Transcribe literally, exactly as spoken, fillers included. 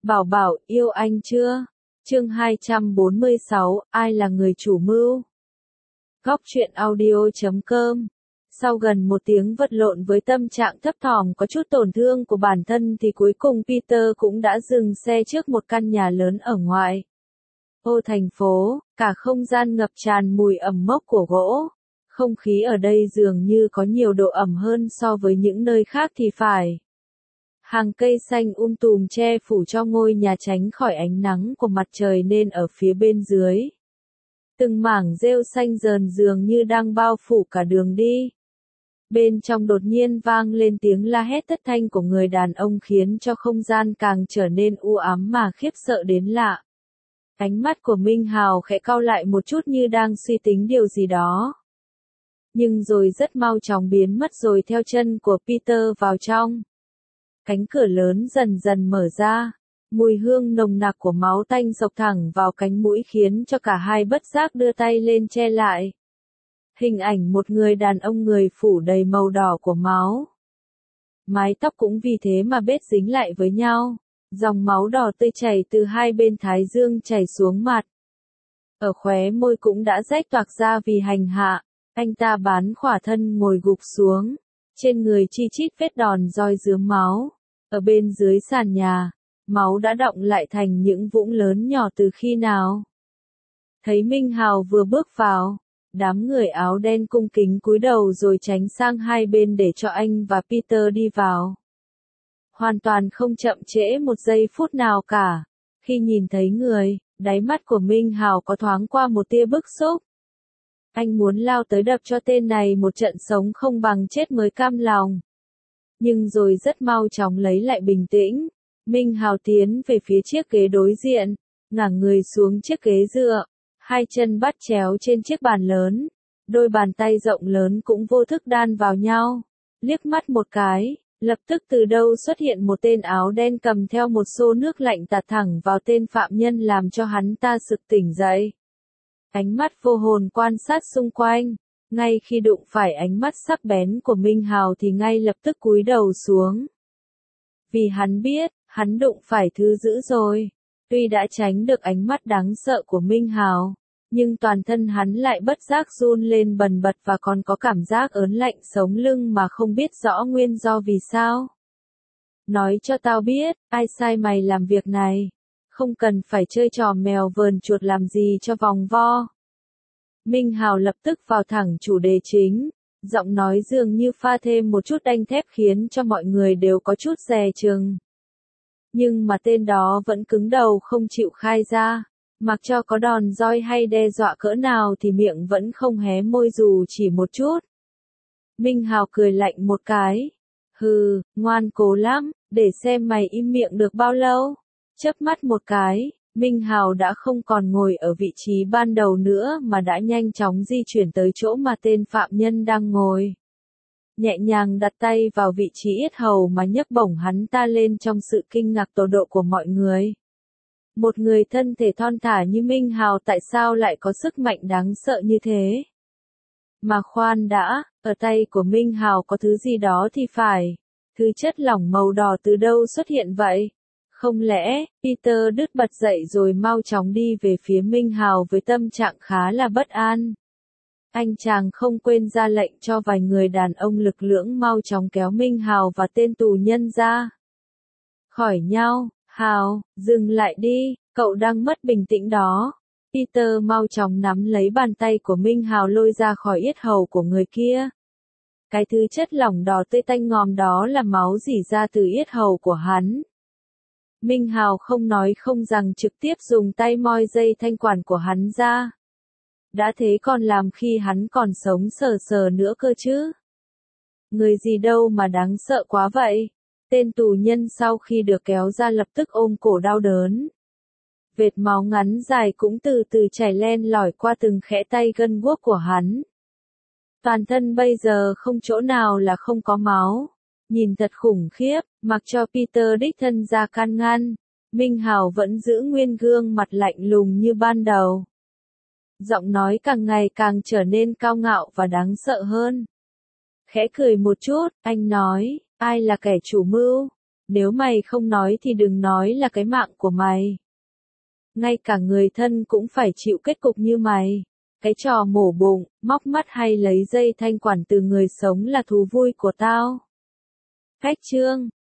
Bảo bảo, yêu anh chưa? Chương hai trăm bốn mươi sáu, ai là người chủ mưu? Góc truyện audio chấm com. Sau gần một tiếng vật lộn với tâm trạng thấp thỏm có chút tổn thương của bản thân thì cuối cùng Peter cũng đã dừng xe trước một căn nhà lớn ở ngoài ô thành phố, cả không gian ngập tràn mùi ẩm mốc của gỗ. Không khí ở đây dường như có nhiều độ ẩm hơn so với những nơi khác thì phải. Hàng cây xanh um tùm che phủ cho ngôi nhà tránh khỏi ánh nắng của mặt trời nên ở phía bên dưới. Từng mảng rêu xanh rờn dường như đang bao phủ cả đường đi. Bên trong đột nhiên vang lên tiếng la hét thất thanh của người đàn ông khiến cho không gian càng trở nên u ám mà khiếp sợ đến lạ. Ánh mắt của Minh Hào khẽ cau lại một chút như đang suy tính điều gì đó. Nhưng rồi rất mau chóng biến mất rồi theo chân của Peter vào trong. Cánh cửa lớn dần dần mở ra, mùi hương nồng nặc của máu tanh xộc thẳng vào cánh mũi khiến cho cả hai bất giác đưa tay lên che lại. Hình ảnh một người đàn ông người phủ đầy màu đỏ của máu. Mái tóc cũng vì thế mà bết dính lại với nhau, dòng máu đỏ tươi chảy từ hai bên thái dương chảy xuống mặt. Ở khóe môi cũng đã rách toạc ra vì hành hạ, anh ta bán khỏa thân ngồi gục xuống. Trên người chi chít vết đòn roi rướm máu. Ở bên dưới sàn nhà, máu đã đọng lại thành những vũng lớn nhỏ từ khi nào. Thấy Minh Hào vừa bước vào, đám người áo đen cung kính cúi đầu rồi tránh sang hai bên để cho anh và Peter đi vào. Hoàn toàn không chậm trễ một giây phút nào cả. Khi nhìn thấy người, đáy mắt của Minh Hào có thoáng qua một tia bức xúc. Anh muốn lao tới đập cho tên này một trận sống không bằng chết mới cam lòng. Nhưng rồi rất mau chóng lấy lại bình tĩnh. Minh Hào tiến về phía chiếc ghế đối diện, ngả người xuống chiếc ghế dựa, hai chân bắt chéo trên chiếc bàn lớn. Đôi bàn tay rộng lớn cũng vô thức đan vào nhau. Liếc mắt một cái, lập tức từ đâu xuất hiện một tên áo đen cầm theo một xô nước lạnh tạt thẳng vào tên phạm nhân làm cho hắn ta sực tỉnh dậy. Ánh mắt vô hồn quan sát xung quanh, ngay khi đụng phải ánh mắt sắc bén của Minh Hào thì ngay lập tức cúi đầu xuống. Vì hắn biết, hắn đụng phải thứ dữ rồi. Tuy đã tránh được ánh mắt đáng sợ của Minh Hào, nhưng toàn thân hắn lại bất giác run lên bần bật và còn có cảm giác ớn lạnh sống lưng mà không biết rõ nguyên do vì sao. Nói cho tao biết, ai sai mày làm việc này. Không cần phải chơi trò mèo vờn chuột làm gì cho vòng vo. Minh Hào lập tức vào thẳng chủ đề chính, giọng nói dường như pha thêm một chút đanh thép khiến cho mọi người đều có chút dè chừng. Nhưng mà tên đó vẫn cứng đầu không chịu khai ra, mặc cho có đòn roi hay đe dọa cỡ nào thì miệng vẫn không hé môi dù chỉ một chút. Minh Hào cười lạnh một cái. Hừ, ngoan cố lắm, để xem mày im miệng được bao lâu. Chớp mắt một cái, Minh Hào đã không còn ngồi ở vị trí ban đầu nữa mà đã nhanh chóng di chuyển tới chỗ mà tên phạm nhân đang ngồi. Nhẹ nhàng đặt tay vào vị trí yết hầu mà nhấc bổng hắn ta lên trong sự kinh ngạc tột độ của mọi người. Một người thân thể thon thả như Minh Hào tại sao lại có sức mạnh đáng sợ như thế? Mà khoan đã, ở tay của Minh Hào có thứ gì đó thì phải. Thứ chất lỏng màu đỏ từ đâu xuất hiện vậy? Không lẽ, Peter đứt bật dậy rồi mau chóng đi về phía Minh Hào với tâm trạng khá là bất an. Anh chàng không quên ra lệnh cho vài người đàn ông lực lưỡng mau chóng kéo Minh Hào và tên tù nhân ra. Khỏi nhau, Hào, dừng lại đi, cậu đang mất bình tĩnh đó. Peter mau chóng nắm lấy bàn tay của Minh Hào lôi ra khỏi yết hầu của người kia. Cái thứ chất lỏng đỏ tươi tanh ngòm đó là máu rỉ ra từ yết hầu của hắn. Minh Hào không nói không rằng trực tiếp dùng tay moi dây thanh quản của hắn ra. Đã thế còn làm khi hắn còn sống sờ sờ nữa cơ chứ. Người gì đâu mà đáng sợ quá vậy. Tên tù nhân sau khi được kéo ra lập tức ôm cổ đau đớn. Vệt máu ngắn dài cũng từ từ chảy len lỏi qua từng khẽ tay gân guốc của hắn. Toàn thân bây giờ không chỗ nào là không có máu. Nhìn thật khủng khiếp, mặc cho Peter đích thân ra can ngăn, Minh Hào vẫn giữ nguyên gương mặt lạnh lùng như ban đầu. Giọng nói càng ngày càng trở nên cao ngạo và đáng sợ hơn. Khẽ cười một chút, anh nói, ai là kẻ chủ mưu? Nếu mày không nói thì đừng nói là cái mạng của mày. Ngay cả người thân cũng phải chịu kết cục như mày. Cái trò mổ bụng, móc mắt hay lấy dây thanh quản từ người sống là thú vui của tao. Cách chương